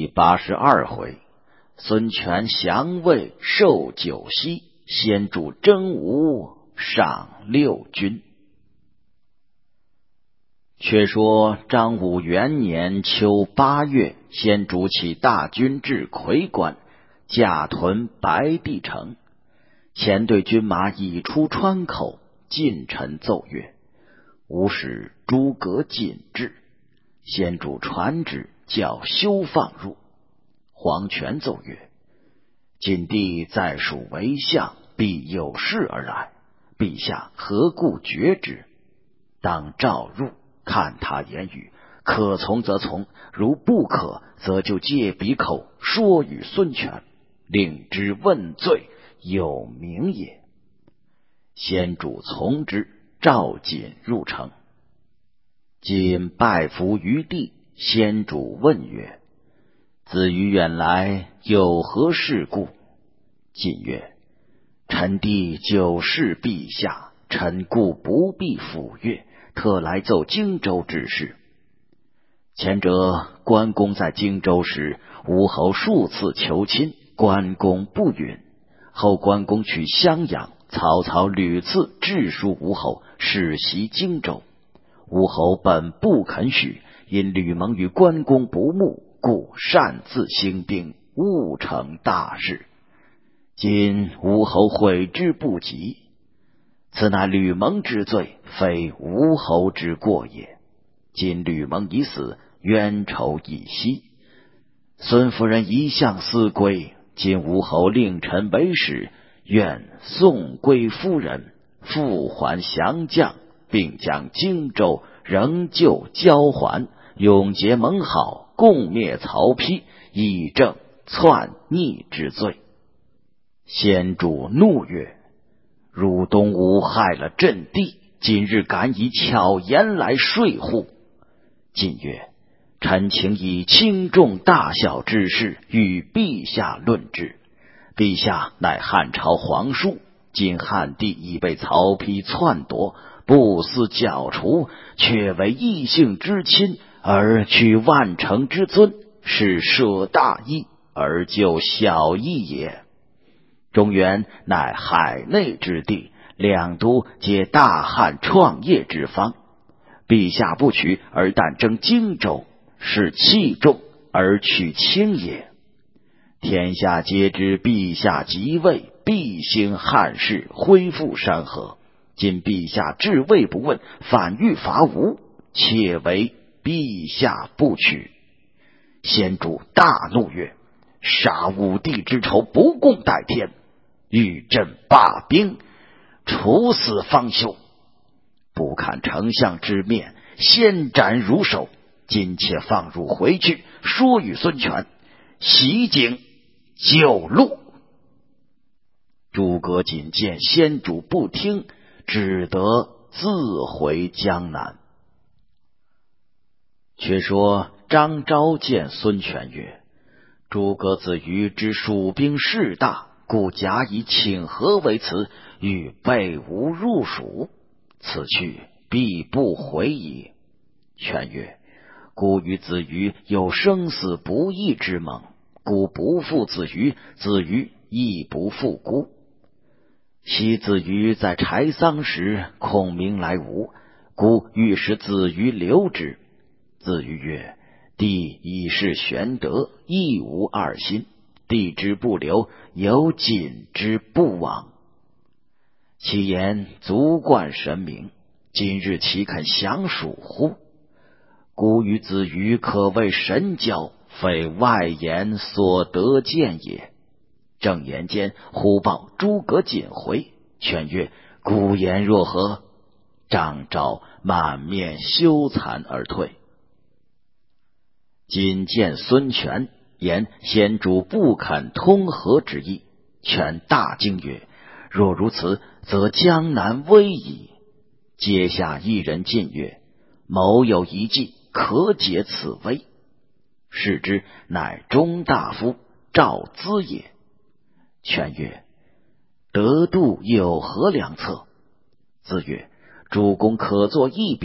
第82回，孙权降魏受九锡，先主征吴赏6军。却说张武元年秋8月，先主起大军至夔关，驾屯白帝城。前队军马已出川口，近臣奏乐。吴使诸葛瑾至，先主传旨，叫休放入。黄权奏乐：瑾弟在蜀为相，必有事而来，陛下何故决之？当召入，看他言语，可从则从，如不可，则就借笔口说与孙权，令之问罪，有名也。先主从之，召瑾入城。瑾拜伏于地，先主问曰：子于远来，有何事故？瑾曰：臣弟久视陛下，臣故不必抚乐，特来奏荆州之事。前者关公在荆州时，吴侯数次求亲，关公不允。后关公去襄阳，曹操屡次致书吴侯，使袭荆州。吴侯本不肯许，因吕蒙与关公不睦，故擅自兴兵，误成大事。今吴侯悔之不及，此乃吕蒙之罪，非吴侯之过也。今吕蒙已死，冤仇已息。孙夫人一向思归，今吴侯令臣为使，愿送归夫人，复还降将，并将荆州仍旧交还，永结盟好，共灭曹丕，以正篡逆之罪。先主怒曰：汝东吴害了朕弟，今日敢以巧言来说乎？瑾曰：臣请以轻重大小之事与陛下论之。陛下乃汉朝皇叔，今汉帝已被曹丕篡夺，不思剿除，却为异姓之亲，而取万乘之尊，是舍大义而救小义也。中原乃海内之地，两都皆大汉创业之方，陛下不取，而但征荆州，是器重而取轻也。天下皆知陛下即位，必兴汉室，恢复山河。今陛下治魏不问，反欲伐吴，且为陛下不取。先主大怒曰：杀武帝之仇，不共戴天，欲朕罢兵，处死方休。不看丞相之面，先斩汝首。今且放汝回去，说与孙权，袭荆救路。诸葛瑾见先主不听，只得自回江南。却说张昭见孙权曰：诸葛子瑜之蜀兵势大，故假以请和为辞，欲备吴入蜀，此去必不回矣。权曰：孤与子瑜有生死不义之盟，孤不负子瑜，子瑜亦不负孤。昔子瑜在柴桑时，孔明来吴，孤欲使子瑜留之。子瑜曰：弟已是玄德，亦无二心，弟之不留，有瑾之不往。其言足贯神明，今日岂肯降蜀乎？孤与子瑜可谓神交，非外言所得见也。正言间，忽报诸葛瑾回。权曰：孤言若何？张昭满面羞惭而退。今见孙权，言先主不肯通和之意。权大惊曰：若如此，则江南危矣。阶下一人进曰：某有一计，可解此危。视之，乃中大夫赵咨也。权曰：得度有何良策？咨曰：主公可作一表，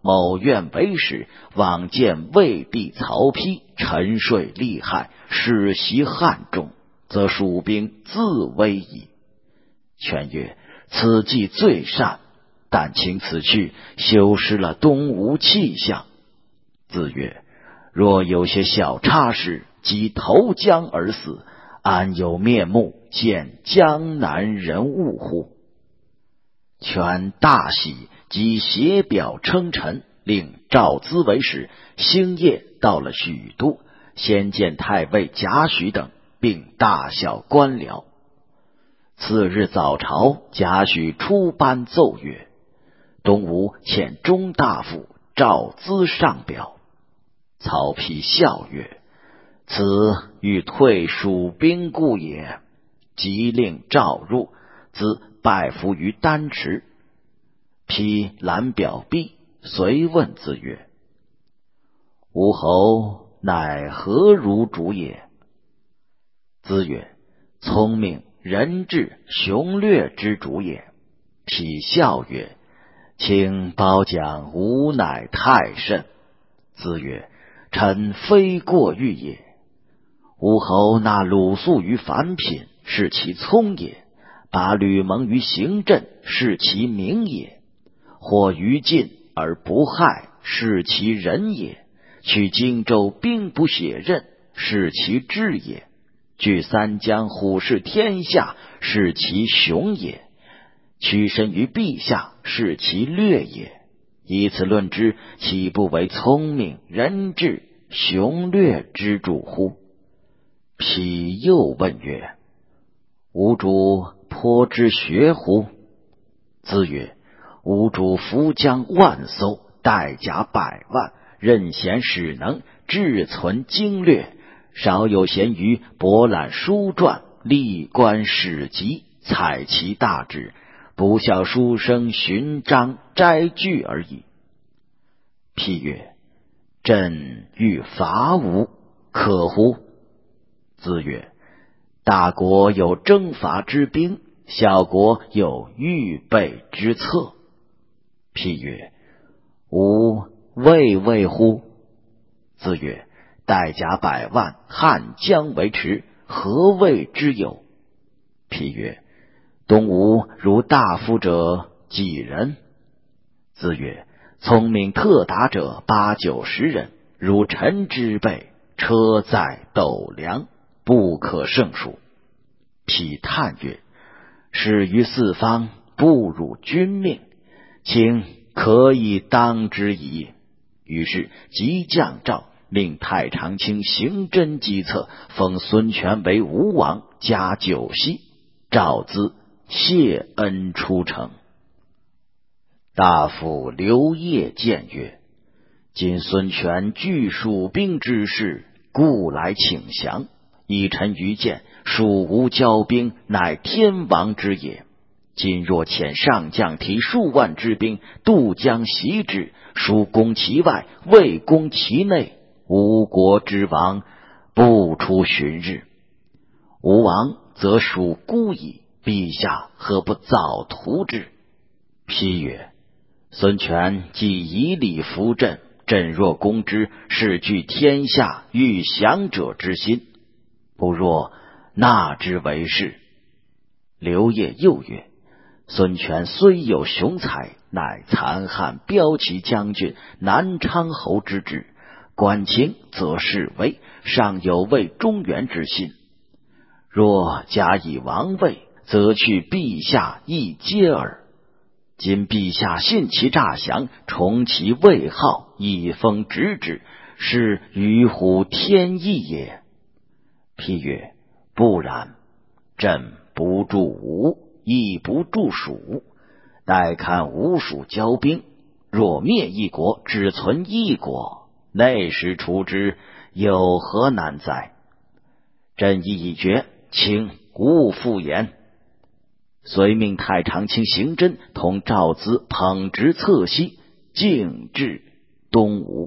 某愿为使，往见魏帝曹丕沉睡利害，世袭汉中，则蜀兵自危矣。权曰：此计最善，但请此去，修失了东吴气象。子曰：若有些小差事，即投江而死，安有面目见江南人物乎？权大喜，即写表称臣，令赵咨为使，星夜到了许都，先见太尉贾诩等，并大小官僚。次日早朝，贾诩出班奏曰：东吴遣中大夫赵咨上表。曹丕笑曰：此欲退蜀兵故也。即令赵入，咨拜伏于丹池。丕览表毕，遂问咨曰：吴侯乃何如主也？咨曰：聪明仁智雄略之主也。丕笑曰：请褒奖吾乃太甚。咨曰：臣非过誉也。吴侯纳鲁肃于凡品，是其聪也；把吕蒙于行阵，是其明也；或于禁而不害，是其仁也；取荆州兵不血刃，是其智也；据三江虎视天下，是其雄也；屈身于陛下，是其略也。以此论之，岂不为聪明仁智雄略之主乎？丕又问曰：吾主颇知学乎？咨曰：吾主伏将万艘，带甲100万，任贤使能，志存经略，少有闲于博览书传，历观史籍，采其大志，不效书生寻章摘句而已。丕曰：朕欲伐吴，可乎？咨曰：大国有征伐之兵，小国有预备之策。丕曰：吾未乎？咨曰：带甲100万，汉江为池，何谓之有？丕曰：东吴如大夫者几人？咨曰：聪明特达者8、90人，如臣之辈，车载斗量，不可胜数。丕叹曰：始于四方，不辱君命，请可以当之矣。于是即降诏，令太常卿行真机策，封孙权为吴王，加9锡。赵咨谢恩出城。大夫刘烨谏曰：今孙权拒蜀兵之事，故来请降。以臣愚见，蜀吴交兵，乃天王之也。今若遣上将提数万之兵渡江袭之，蜀攻其外，魏攻其内，吴国之亡不出旬日。吴王则蜀孤矣，陛下何不早图之？丕曰：孙权既以礼服朕，朕若攻之，是具天下欲降者之心，不若纳之为是。刘烨又曰：孙权虽有雄才，乃残汉骠骑将军、南昌侯之职，管情则示威，尚有为中原之心。若加以王位，则去陛下一阶耳。今陛下信其诈降，重其位号，以封直旨，是于乎天意也。丕曰：不然，朕不助吴，亦不助蜀，待看吴蜀交兵，若灭一国，只存一国，那时除之，有何难哉？朕意已决，请勿复言。遂命太常卿行真同赵咨捧直侧西，径至东吴。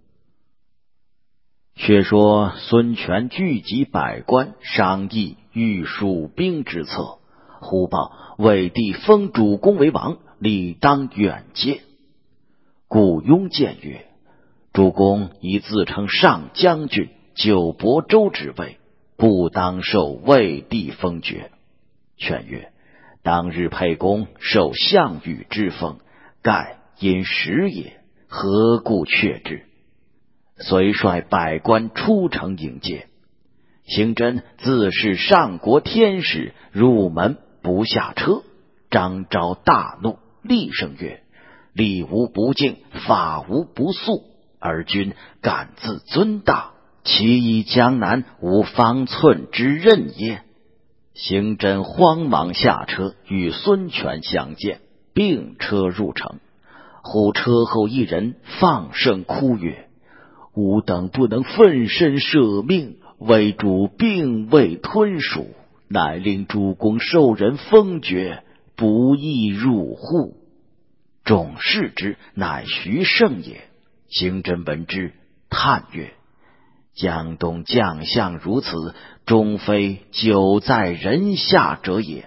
却说孙权聚集百官，商议御蜀兵之策。忽报魏帝封主公为王，理当远接。 顾雍谏曰：主公已自称上将军，就亳州之位，不当受魏帝封爵。劝曰：当日沛公受项羽之封，盖因时也，何故却之？遂率百官出城迎接。行真自是上国天使，入门不下车。张昭大怒，厉声曰：礼无不敬，法无不肃，而君敢自尊大，其以江南无方寸之任也。行真慌忙下车，与孙权相见，并车入城。忽车后一人放声哭曰：吾等不能奋身舍命，为主并未吞蜀，乃令主公受人封爵，不亦入乎？众视之，乃徐盛也。行真闻之，叹曰：江东将相如此，终非久在人下者也。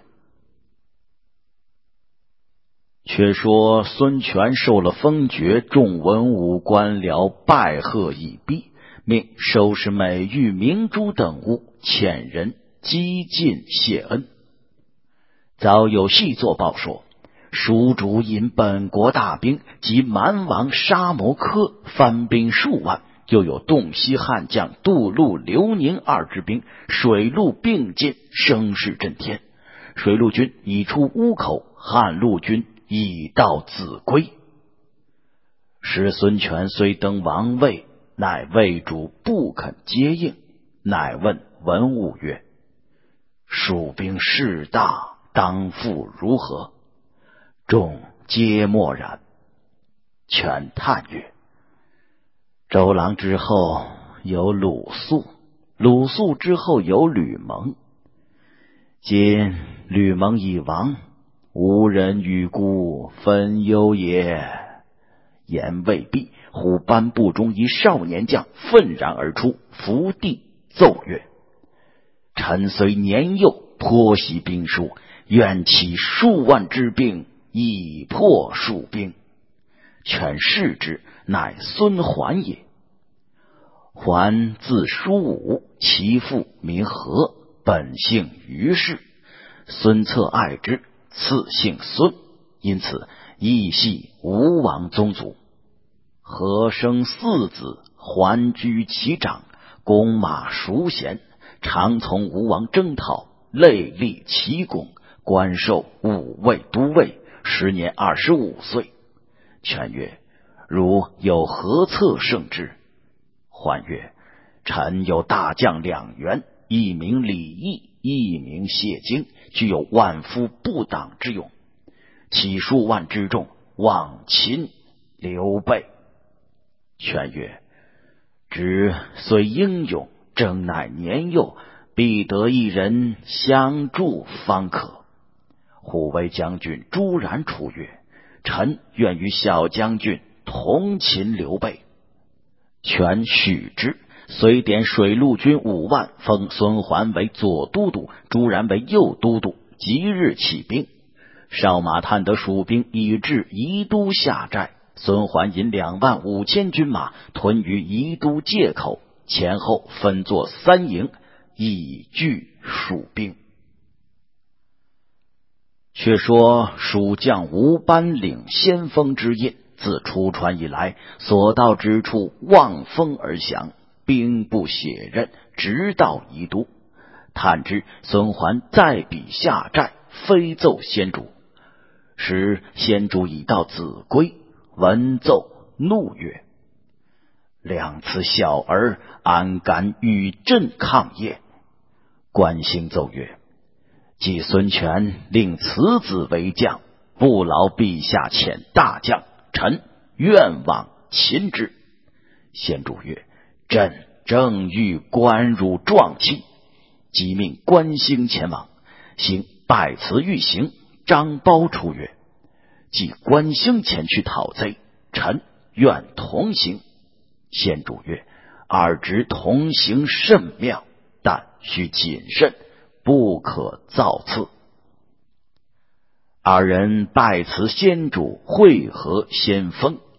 却说孙权受了封爵，众文武官僚拜贺已毕，命收拾美玉明珠等物，遣人激进谢恩。早有细作报说，蜀主引本国大兵及蛮王沙摩柯番兵数万，又有洞悉悍将杜陆、刘宁二支兵，水陆并进，声势震天。水陆军已出乌口，汉陆军已到秭归。使孙权虽登王位，乃魏主不肯接应，乃问文武曰：蜀兵势大，当复如何？众皆默然。权叹曰：周郎之后有鲁肃，鲁肃之后有吕蒙，今吕蒙已亡，无人与孤，分忧也。言未毕，忽班部中一少年将愤然而出，伏地奏曰：臣虽年幼，颇习兵书，愿起数万之兵，以破蜀兵。权视之，乃孙桓也。桓字叔武，其父名和，本姓于氏。孙策爱之，赐姓孙，因此亦系吴王宗族。和生4子，桓居其长，弓马熟娴，常从吴王征讨，累立奇功，官授武卫都尉，时年25岁。权曰：如有何策胜之？桓曰：臣有大将2员，一名李毅，一名谢京，具有万夫不挡之勇，起数万之众，望擒刘备。权曰：侄虽英勇，征乃年幼，必得一人相助方可。虎威将军朱然出曰：臣愿与小将军同擒刘备。权许之，遂点水陆军5万，封孙桓为左都督，朱然为右都督，即日起兵。少马探得蜀兵已至宜都下寨，孙桓引2万5千军马屯于宜都界口，前后分作3营，以拒蜀兵。却说蜀将吴班领先锋之印，自出川以来，所到之处望风而降，兵不血刃，直到宜都。探知孙桓在彼下寨，飞奏先主。时先主已到秭归，闻奏怒曰：两此小儿，安敢与朕抗耶？关兴奏曰：既孙权令此子为将，不劳陛下遣大将，臣愿往擒之。先主曰：朕正欲关汝壮气，即命关兴前往。兴拜辞欲行，张苞出曰：既关兴前去讨贼，臣愿同行。先主曰：二侄同行甚妙，但须谨慎，不可造次。二人拜辞先主，会合先锋，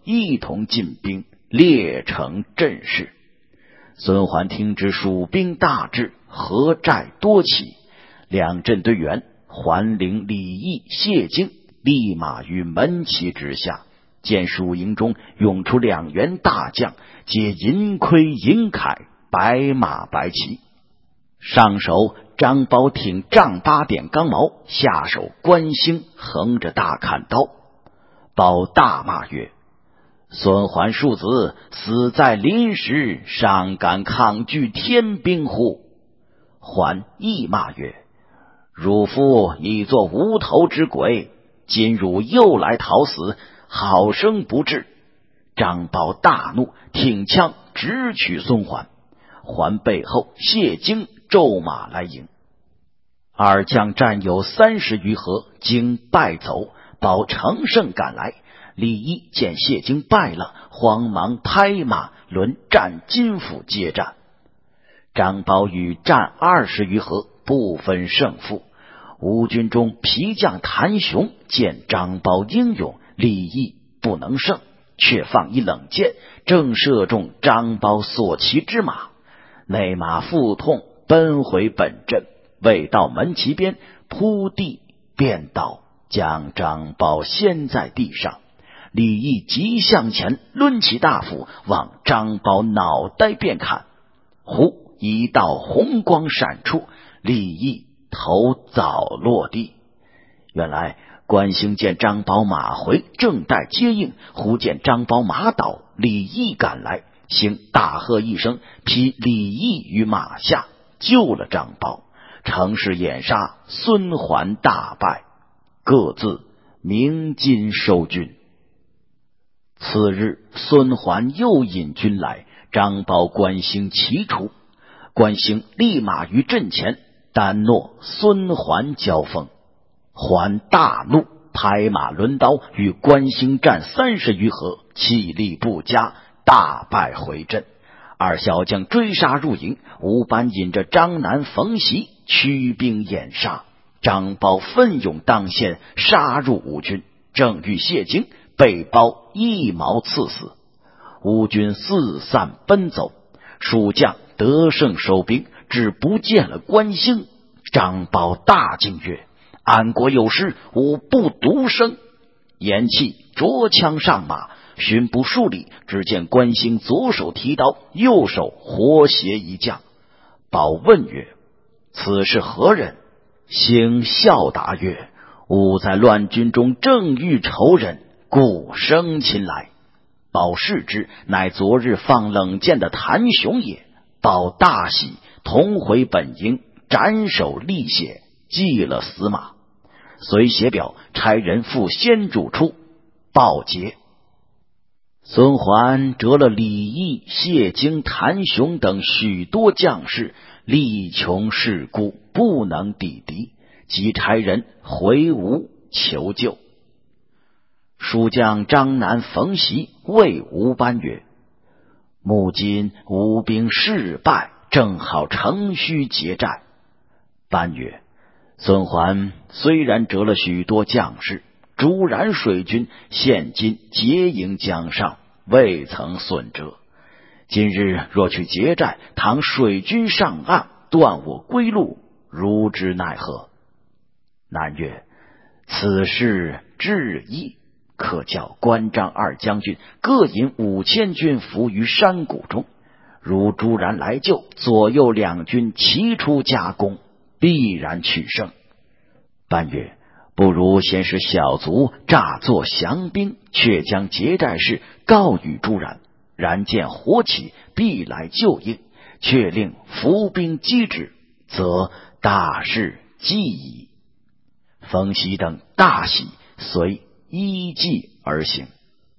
一同进兵，列成阵势。孙桓听知蜀兵大至，河寨多起，两阵队员桓灵、李毅、谢京立马于门旗之下，见蜀营中涌出2员大将，皆银盔银铠，白马白旗。上手张苞挺丈8点钢矛，下手关兴横着大砍刀。苞大骂曰：孙桓庶子死在临时，尚敢抗拒天兵乎？桓亦骂曰：汝夫拟作无头之鬼，今汝又来讨死，好生不智。张苞大怒，挺枪直取孙桓。桓背后谢京骤马来迎，二将战有30余合，京败走，苞乘胜赶来。李毅见谢京败了，慌忙拍马轮战金斧接战。张苞与战20余合，不分胜负。吴军中皮将谭雄见张苞英勇，李毅不能胜，却放一冷箭，正射中张苞所骑之马。内马腹痛，奔回本阵，未到门旗边，扑地便倒，将张苞掀在地上。李毅急向前，抡起大斧往张苞脑袋便砍。忽一道红光闪出，李毅头早落地。原来关兴见张苞马回，正待接应，忽见张苞马倒，李毅赶来，兴大喝一声，劈李毅于马下，救了张苞。乘势掩杀，孙桓大败，各自鸣金收军。次日，孙桓又引军来，张苞、关兴齐出。关兴立马于阵前，单诺孙桓交锋。桓大怒，拍马抡刀与关兴战30余合，气力不佳，大败回阵。二小将追杀入营，吴班引着张南、冯习驱兵掩杀。张苞奋勇当先，杀入吴军，正遇谢京，被苞一矛刺死。吴军四散奔走，蜀将得胜收兵，只不见了关兴。张苞大惊曰：安国有失，吾不独生。言讫，着枪上马，巡捕数里，只见关兴左手提刀，右手活携一将。苞问曰：此是何人？兴笑答曰：吾在乱军中正遇仇人，故生擒来。苞视之，乃昨日放冷箭的谭雄也。苞大喜，同回本营，斩首立血，祭了死马。遂写表差人赴先主处报捷。孙桓折了李毅、谢京、谭雄等许多将士，力穷势孤，不能抵敌，即差人回吴求救。蜀将张南、冯习谓吴班曰：目今吴兵势败，正好乘虚结寨。班曰：孙桓虽然折了许多将士，朱然水军现今结营江上，未曾损折。今日若去结寨，倘水军上岸，断我归路，如之奈何？南曰：此事至易，可叫关张二将军各引5000军伏于山谷中，如朱然来救，左右两军齐出夹攻，必然取胜。班曰：不如先使小卒诈作降兵，却将结寨事告与朱然，然见火起，必来救应，却令伏兵击之，则大事既矣。冯习等大喜，遂依计而行。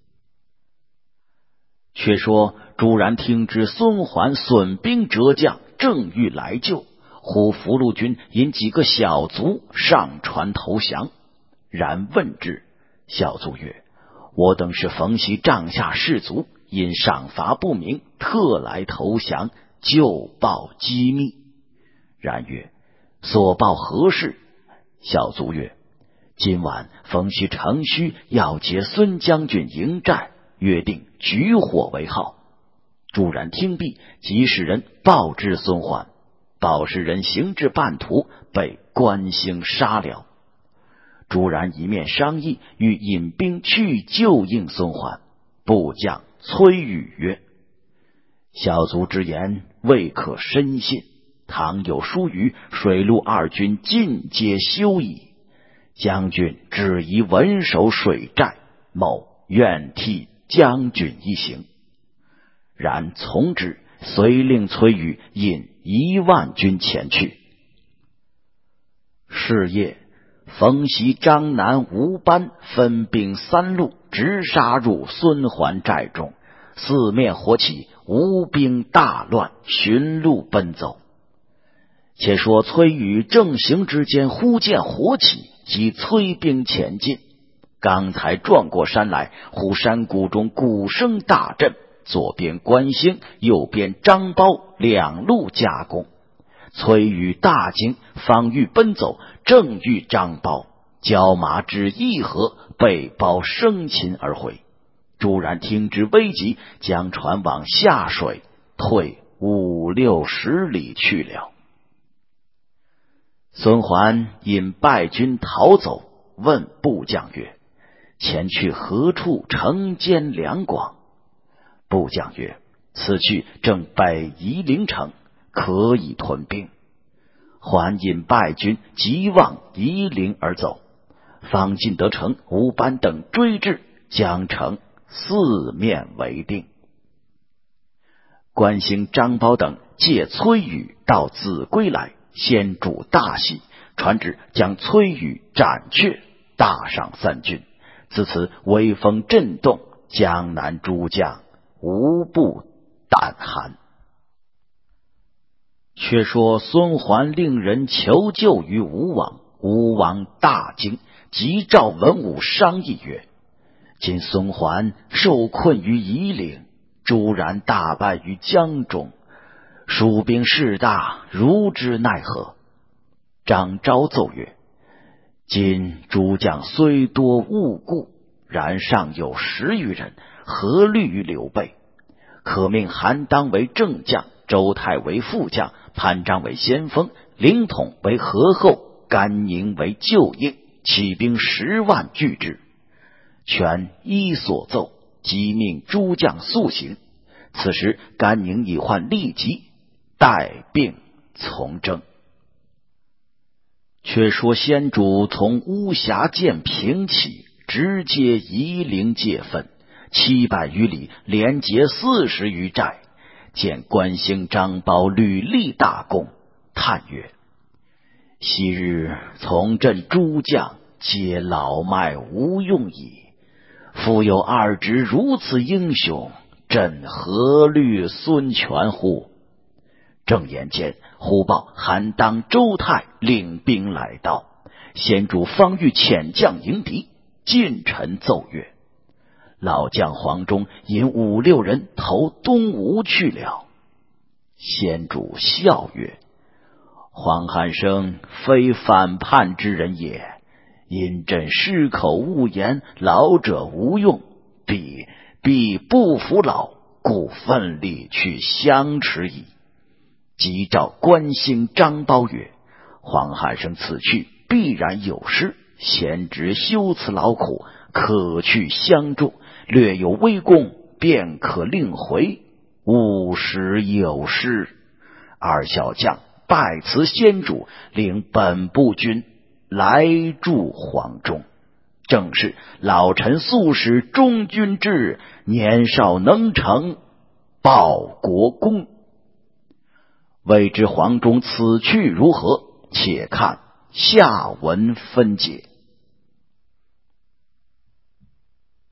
却说朱然听知孙桓损兵折将，正欲来救，忽俘虏军引几个小卒上船投降。然问之，小卒曰：我等是冯习帐下士卒，因赏罚不明，特来投降，就报机密。然曰：所报何事？小卒曰：今晚冯习乘虚要劫孙将军营寨， 约定举火为号。朱然听毕，即使人报知孙桓。报时人行至半途，被关兴杀了。朱然一面商议，欲引兵去救应孙桓。部将崔宇曰：小卒之言未可深信，倘有疏虞，水陆二军尽皆休矣。将军只宜稳守水寨，某愿替将军一行。然从之，遂令崔宇引10000军前去。是夜，冯习、张南、吴班分兵3路，直杀入孙桓寨中，四面火起，吴兵大乱，寻路奔走。且说崔宇正行之间，忽见火起，即催兵前进。刚才转过山来，忽山谷中鼓声大震，左边关兴，右边张苞两路夹攻。崔宇大惊，方欲奔走，正遇张苞，交马至一合，被苞生擒而回。朱然听之危急，将船往下水退50-60里去了。孙桓因败军逃走，问部将曰：前去何处城坚粮广？部将曰：此去正北夷陵城，可以屯兵。桓引败军急往夷陵而走，方进得城，吴班等追至，将城四面围定。关兴、张苞等借崔宇到秭归来，先主大喜，传旨将崔宇斩却，大赏3军。自此威风震动，江南诸将无不胆寒。却说孙桓令人求救于吴王，吴王大惊，即召文武商议曰：今孙桓受困于夷陵，朱然大败于江中，蜀兵势大，如之奈何？张昭奏曰：今诸将虽多误故，然尚有10余人，何虑于刘备？可命韩当为正将，周泰为副将，潘璋为先锋，凌统为合后，甘宁为救应，起兵10万拒之。权依所奏，即命诸将速行。此时甘宁已患痢疾，带病从征。却说先主从巫峡涧平起，直接夷陵界分700余里，连结40余寨。见关兴、张苞屡立大功，叹曰：昔日从朕诸将，皆老迈无用矣。复有2职如此英雄，朕何虑孙权乎？正言间，忽报韩当、周泰领兵来到，先主方欲遣将迎敌，近臣奏曰：老将黄忠引5-6人投东吴去了。先主笑曰：黄汉升非反叛之人也，因朕失口误言，老者无用，必不服老，故奋力去相持矣。即召关兴、张苞曰：黄汉升此去必然有失，贤侄休此劳苦，可去相助，略有微功，便可令回，勿使有失。2小将拜辞先主，领本部军来助黄忠。正是老臣素使忠君志，年少能成报国功。未知黄忠此去如何？且看下文分解。